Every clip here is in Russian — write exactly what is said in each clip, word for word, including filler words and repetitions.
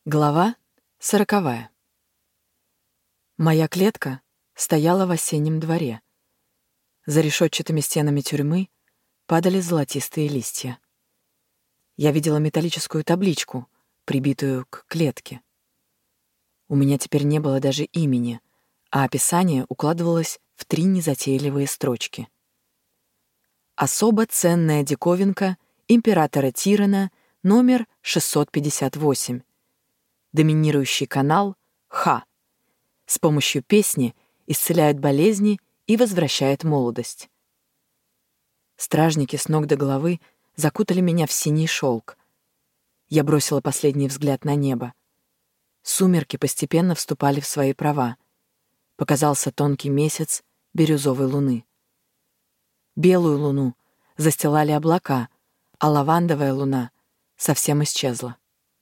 Глава сороковая. Моя клетка стояла в осеннем дворе. За решетчатыми стенами тюрьмы падали золотистые листья. Я видела металлическую табличку, прибитую к клетке. У меня теперь не было даже имени, а описание укладывалось в три незатейливые строчки. Особо ценная диковинка императора Тирана номер шестьсот пятьдесят восемь. Доминирующий канал Х. С помощью песни исцеляет болезни и возвращает молодость. Стражники с ног до головы закутали меня в синий шелк. Я бросила последний взгляд на небо. Сумерки постепенно вступали в свои права. Показался тонкий месяц бирюзовой луны. Белую луну застилали облака, а лавандовая луна совсем исчезла.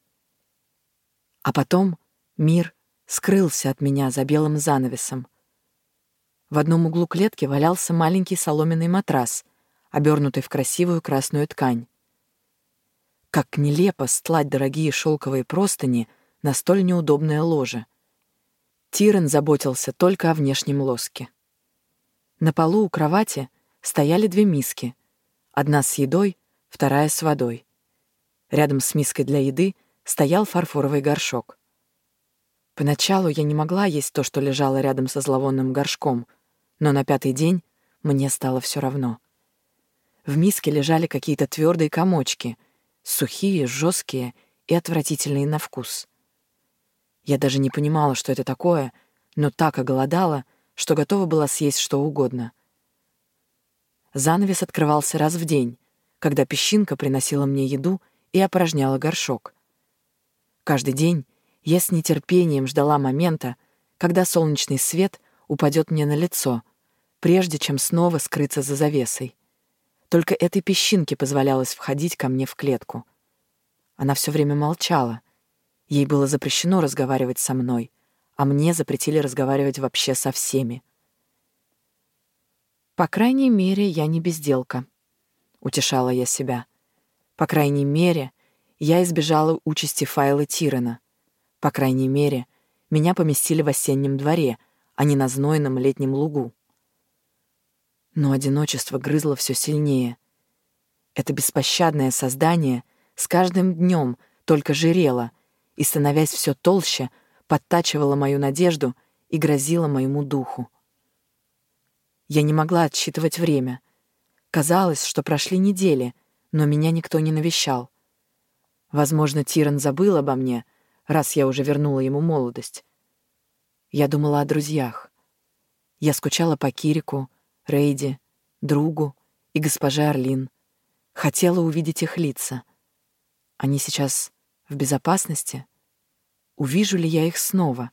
А потом мир скрылся от меня за белым занавесом. В одном углу клетки валялся маленький соломенный матрас, обернутый в красивую красную ткань. Как нелепо стлать дорогие шелковые простыни на столь неудобное ложе. Тиран заботился только о внешнем лоске. На полу у кровати стояли две миски, одна с едой, вторая с водой. Рядом с миской для еды стоял фарфоровый горшок. Поначалу я не могла есть то, что лежало рядом со зловонным горшком, но на пятый день мне стало все равно. В миске лежали какие-то твердые комочки, сухие, жесткие и отвратительные на вкус. Я даже не понимала, что это такое, но так оголодала, что готова была съесть что угодно. Занавес открывался раз в день, когда песчинка приносила мне еду и опорожняла горшок. Каждый день я с нетерпением ждала момента, когда солнечный свет упадет мне на лицо, прежде чем снова скрыться за завесой. Только этой песчинке позволялось входить ко мне в клетку. Она все время молчала. Ей было запрещено разговаривать со мной, а мне запретили разговаривать вообще со всеми. «По крайней мере, я не безделка», — утешала я себя. «По крайней мере, я избежала участи Файла Тирана. По крайней мере, меня поместили в осеннем дворе, а не на знойном летнем лугу». Но одиночество грызло все сильнее. Это беспощадное создание с каждым днем только жирело и, становясь все толще, подтачивало мою надежду и грозило моему духу. Я не могла отсчитывать время. Казалось, что прошли недели, но меня никто не навещал. Возможно, Тиран забыл обо мне, раз я уже вернула ему молодость. Я думала о друзьях. Я скучала по Кирику, Рейди, другу и госпоже Орлин. Хотела увидеть их лица. Они сейчас в безопасности? Увижу ли я их снова?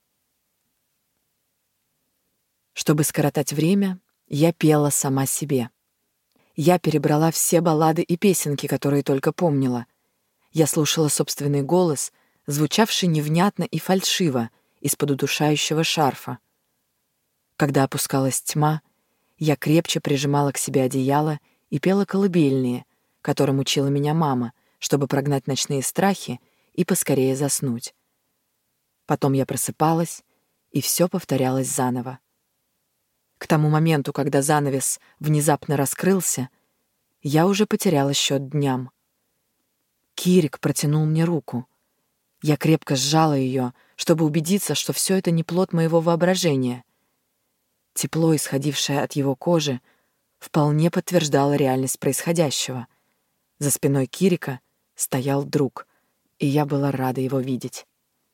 Чтобы скоротать время, я пела сама себе. Я перебрала все баллады и песенки, которые только помнила. Я слушала собственный голос, звучавший невнятно и фальшиво из-под удушающего шарфа. Когда опускалась тьма, я крепче прижимала к себе одеяло и пела колыбельные, которым учила меня мама, чтобы прогнать ночные страхи и поскорее заснуть. Потом я просыпалась, и все повторялось заново. К тому моменту, когда занавес внезапно раскрылся, я уже потеряла счет дням. Кирик протянул мне руку. Я крепко сжала ее, чтобы убедиться, что все это не плод моего воображения. Тепло, исходившее от его кожи, вполне подтверждало реальность происходящего. За спиной Кирика стоял друг, и я была рада его видеть.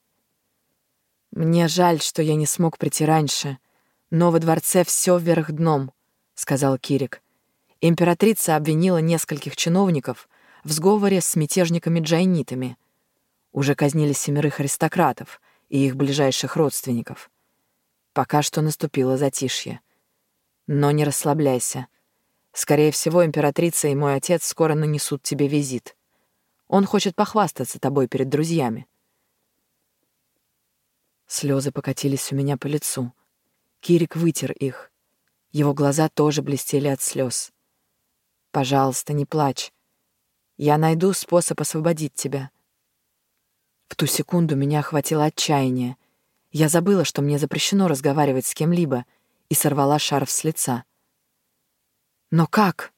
«Мне жаль, что я не смог прийти раньше, но во дворце все вверх дном», — сказал Кирик. «Императрица обвинила нескольких чиновников в сговоре с мятежниками-джайнитами. Уже казнили семерых аристократов и их ближайших родственников. Пока что наступило затишье. Но не расслабляйся. Скорее всего, императрица и мой отец скоро нанесут тебе визит. Он хочет похвастаться тобой перед друзьями». Слезы покатились у меня по лицу. Кирик вытер их. Его глаза тоже блестели от слез. «Пожалуйста, не плачь. Я найду способ освободить тебя». В ту секунду меня охватило отчаяние. Я забыла, что мне запрещено разговаривать с кем-либо, и сорвала шарф с лица. «Но как?»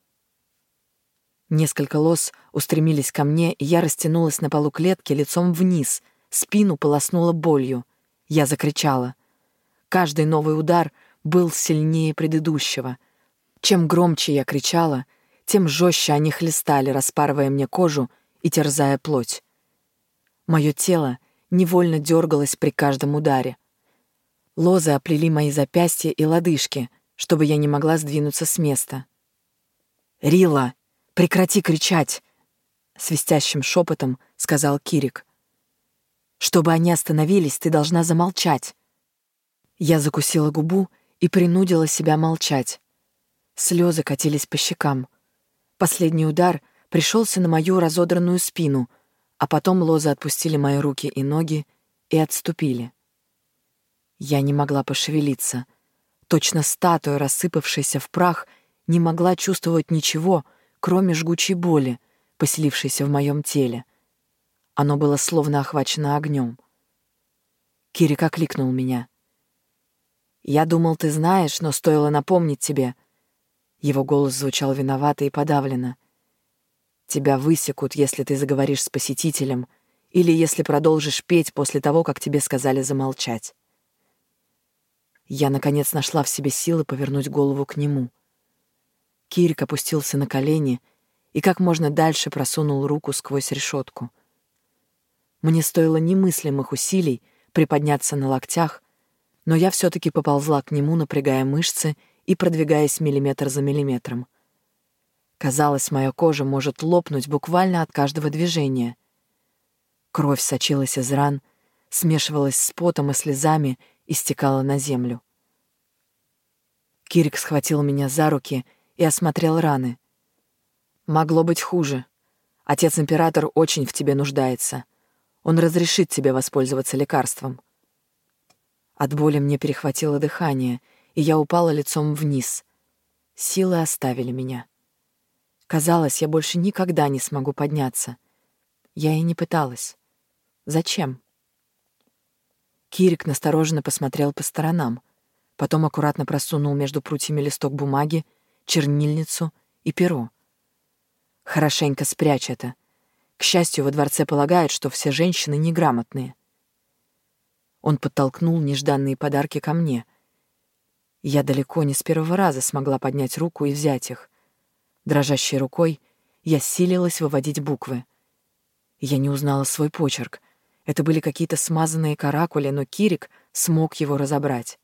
Несколько лос устремились ко мне, и я растянулась на полу клетки лицом вниз, спину полоснула болью. Я закричала. Каждый новый удар был сильнее предыдущего. Чем громче я кричала, тем жестче они хлестали, распарывая мне кожу и терзая плоть. Мое тело невольно дергалось при каждом ударе. Лозы оплели мои запястья и лодыжки, чтобы я не могла сдвинуться с места. «Рила, прекрати кричать!» — свистящим шепотом сказал Кирик. «Чтобы они остановились, ты должна замолчать». Я закусила губу и принудила себя молчать. Слезы катились по щекам. Последний удар пришелся на мою разодранную спину, а потом лозы отпустили мои руки и ноги и отступили. Я не могла пошевелиться. Точно статуя, рассыпавшаяся в прах, не могла чувствовать ничего, кроме жгучей боли, поселившейся в моем теле. Оно было словно охвачено огнем. Кирик окликнул меня. «Я думал, ты знаешь, но стоило напомнить тебе». Его голос звучал виновато и подавленно. «Тебя высекут, если ты заговоришь с посетителем, или если продолжишь петь после того, как тебе сказали замолчать». Я, наконец, нашла в себе силы повернуть голову к нему. Кирик опустился на колени и как можно дальше просунул руку сквозь решетку. Мне стоило немыслимых усилий приподняться на локтях, но я все-таки поползла к нему, напрягая мышцы и продвигаясь миллиметр за миллиметром. Казалось, моя кожа может лопнуть буквально от каждого движения. Кровь сочилась из ран, смешивалась с потом и слезами и стекала на землю. Кирик схватил меня за руки и осмотрел раны. «Могло быть хуже. Отец-император очень в тебе нуждается. Он разрешит тебе воспользоваться лекарством». От боли мне перехватило дыхание, и я упала лицом вниз. Силы оставили меня. Казалось, я больше никогда не смогу подняться. Я и не пыталась. Зачем? Кирик настороженно посмотрел по сторонам, потом аккуратно просунул между прутьями листок бумаги, чернильницу и перо. «Хорошенько спрячь это. К счастью, во дворце полагают, что все женщины неграмотные». Он подтолкнул нежданные подарки ко мне. Я далеко не с первого раза смогла поднять руку и взять их. Дрожащей рукой я силилась выводить буквы. Я не узнала свой почерк. Это были какие-то смазанные каракули, но Кирик смог его разобрать.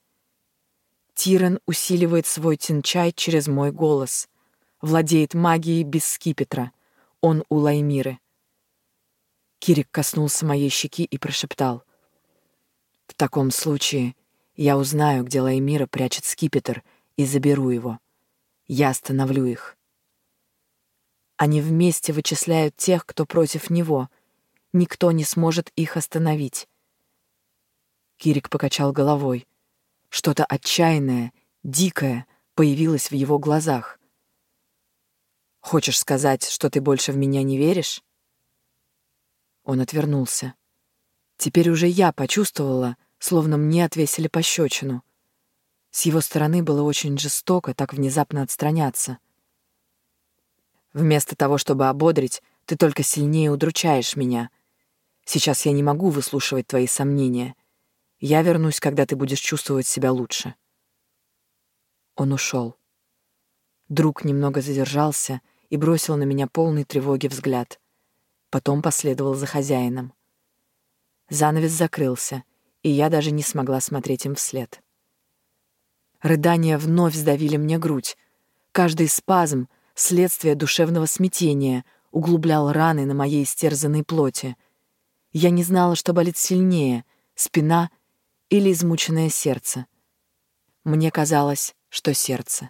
Тиран усиливает свой тинчай через мой голос. Владеет магией без скипетра. Он у Лаймиры. Кирик коснулся моей щеки и прошептал. «В таком случае я узнаю, где Лаймира прячет скипетр, и заберу его. Я остановлю их. Они вместе вычисляют тех, кто против него. Никто не сможет их остановить». Кирик покачал головой. Что-то отчаянное, дикое появилось в его глазах. «Хочешь сказать, что ты больше в меня не веришь?» Он отвернулся. Теперь уже я почувствовала, словно мне отвесили пощечину. С его стороны было очень жестоко так внезапно отстраняться. «Вместо того, чтобы ободрить, ты только сильнее удручаешь меня. Сейчас я не могу выслушивать твои сомнения. Я вернусь, когда ты будешь чувствовать себя лучше». Он ушел. Друг немного задержался и бросил на меня полный тревоги взгляд. Потом последовал за хозяином. Занавес закрылся, и я даже не смогла смотреть им вслед. Рыдания вновь сдавили мне грудь. Каждый спазм — следствие душевного смятения, углублял раны на моей истерзанной плоти. Я не знала, что болит сильнее — спина или измученное сердце. Мне казалось, что сердце.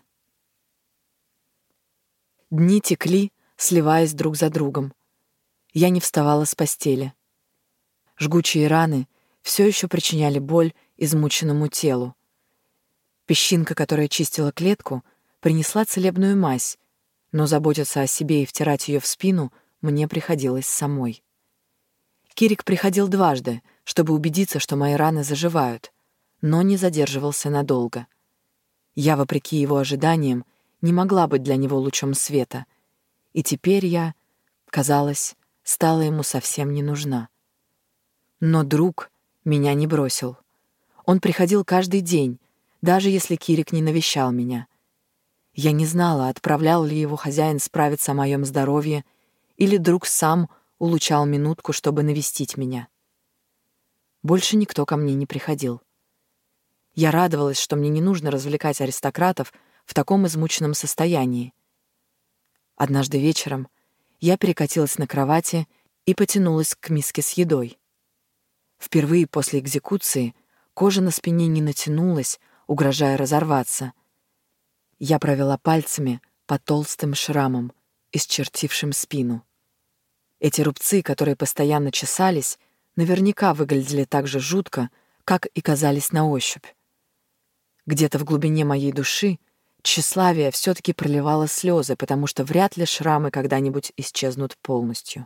Дни текли, сливаясь друг за другом. Я не вставала с постели. Жгучие раны все еще причиняли боль измученному телу. Песчинка, которая чистила клетку, принесла целебную мазь, но заботиться о себе и втирать ее в спину мне приходилось самой. Кирик приходил дважды, чтобы убедиться, что мои раны заживают, но не задерживался надолго. Я, вопреки его ожиданиям, не могла быть для него лучом света, и теперь я, казалось, стала ему совсем не нужна. Но друг меня не бросил. Он приходил каждый день, даже если Кирик не навещал меня. Я не знала, отправлял ли его хозяин справиться о моем здоровье, или друг сам улучшал минутку, чтобы навестить меня. Больше никто ко мне не приходил. Я радовалась, что мне не нужно развлекать аристократов в таком измученном состоянии. Однажды вечером я перекатилась на кровати и потянулась к миске с едой. Впервые после экзекуции кожа на спине не натянулась, угрожая разорваться. Я провела пальцами по толстым шрамам, исчертившим спину. Эти рубцы, которые постоянно чесались, наверняка выглядели так же жутко, как и казались на ощупь. Где-то в глубине моей души тщеславие все-таки проливало слезы, потому что вряд ли шрамы когда-нибудь исчезнут полностью.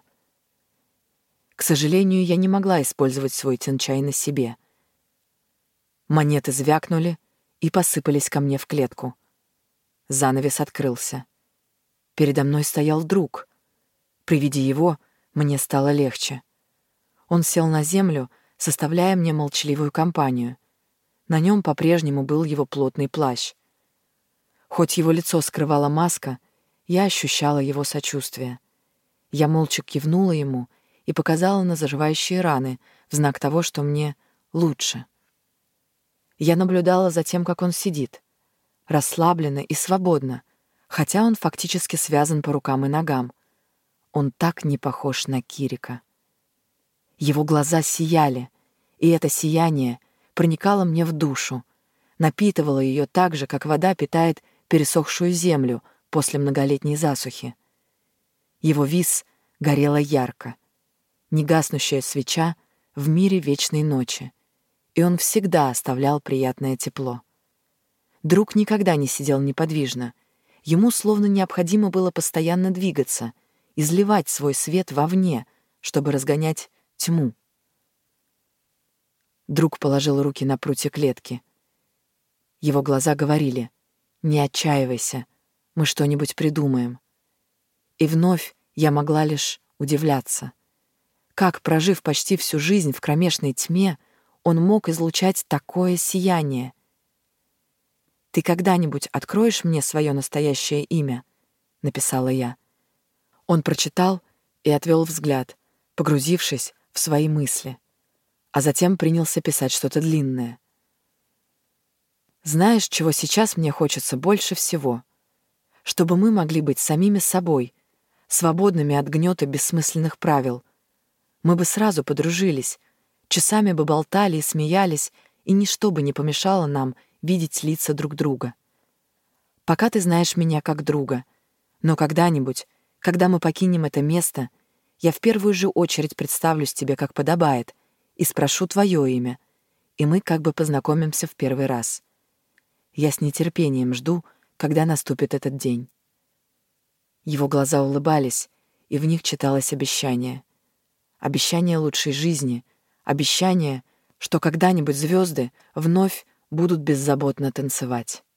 К сожалению, я не могла использовать свой тянчай на себе. Монеты звякнули и посыпались ко мне в клетку. Занавес открылся. Передо мной стоял друг. При виде его мне стало легче. Он сел на землю, составляя мне молчаливую компанию. На нем по-прежнему был его плотный плащ. Хоть его лицо скрывала маска, я ощущала его сочувствие. Я молча кивнула ему и показала на заживающие раны в знак того, что мне лучше. Я наблюдала за тем, как он сидит, расслабленно и свободно, хотя он фактически связан по рукам и ногам. Он так не похож на Кирика. Его глаза сияли, и это сияние проникало мне в душу, напитывало ее так же, как вода питает пересохшую землю после многолетней засухи. Его вис горела ярко, негаснущая свеча в мире вечной ночи, и он всегда оставлял приятное тепло. Друг никогда не сидел неподвижно, ему словно необходимо было постоянно двигаться, изливать свой свет вовне, чтобы разгонять тьму. Друг положил руки на прутья клетки. Его глаза говорили: «Не отчаивайся, мы что-нибудь придумаем». И вновь я могла лишь удивляться. Как, прожив почти всю жизнь в кромешной тьме, он мог излучать такое сияние? «Ты когда-нибудь откроешь мне свое настоящее имя?» — написала я. Он прочитал и отвел взгляд, погрузившись в свои мысли, а затем принялся писать что-то длинное. «Знаешь, чего сейчас мне хочется больше всего? Чтобы мы могли быть самими собой, свободными от гнета бессмысленных правил. Мы бы сразу подружились, часами бы болтали и смеялись, и ничто бы не помешало нам видеть лица друг друга. Пока ты знаешь меня как друга, но когда-нибудь, когда мы покинем это место, я в первую же очередь представлюсь тебе, как подобает, и спрошу твое имя, и мы как бы познакомимся в первый раз. Я с нетерпением жду, когда наступит этот день». Его глаза улыбались, и в них читалось обещание. Обещание лучшей жизни, обещание, что когда-нибудь звезды вновь будут беззаботно танцевать.